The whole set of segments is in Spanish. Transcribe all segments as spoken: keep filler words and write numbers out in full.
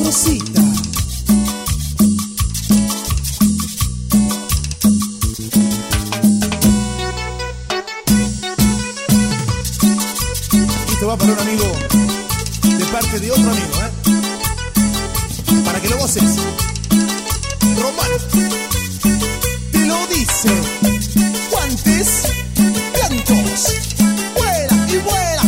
sabrosita. Esto va para un amigo de parte de otro amigo, ¿eh? Para que lo goces. Román te lo dice. Guantes blancos. Vuela y vuela.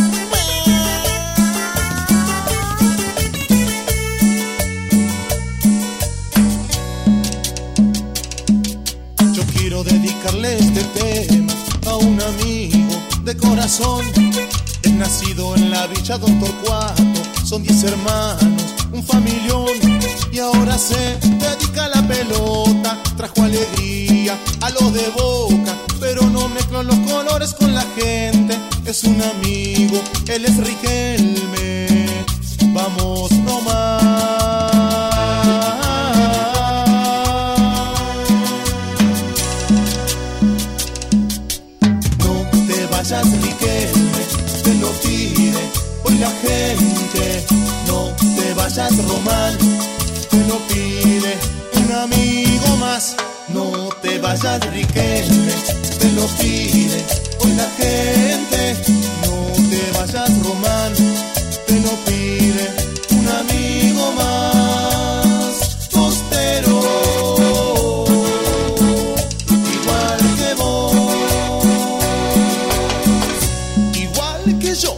Yo quiero dedicarle este tema a un amigo de corazón. Es nacido en la Villa Don Torcuato. Son diez hermanos, un familión. Y ahora se dedica a la pelota. Trajo alegría a los de Boca, pero no mezcló los colores con la gente. Es un amigo, él es Riquelme. Vamos nomás. No te vayas, Riquelme, te lo pide hoy la gente. No te vayas, Román, te lo pide un amigo más. No te vayas, Riquelme, te lo pide hoy la gente. No te vayas, Román, te lo pide un amigo más. Costero, igual que vos, igual que yo.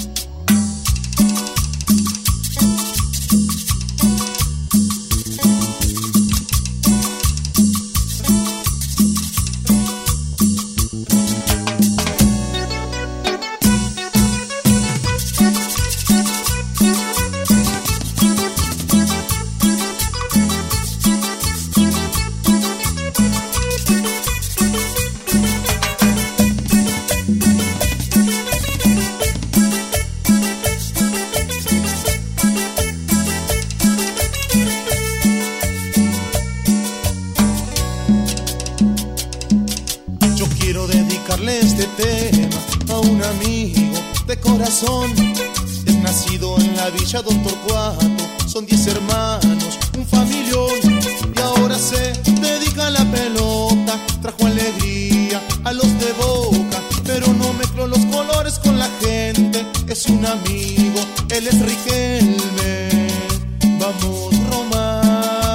Quiero dedicarle este tema a un amigo de corazón. Es nacido en la Villa Don Torcuato. Son diez hermanos, un familión. Y ahora se dedica a la pelota. Trajo alegría a los de Boca, pero no mezcló los colores con la gente. Es un amigo, él es Riquelme. Vamos, Román.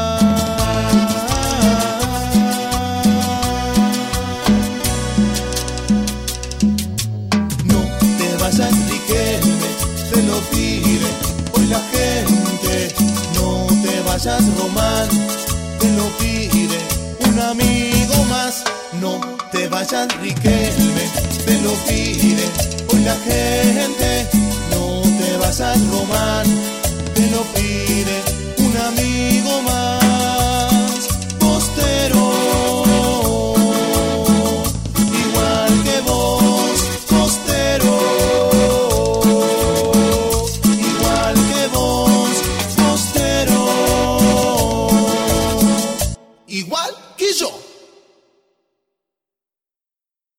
Riquelme, te lo pide hoy la gente. No te vayas, Román, te lo pide un amigo más. No te vayas, Riquelme, te lo pide hoy la gente. No te vayas, Román, te lo pide un amigo más.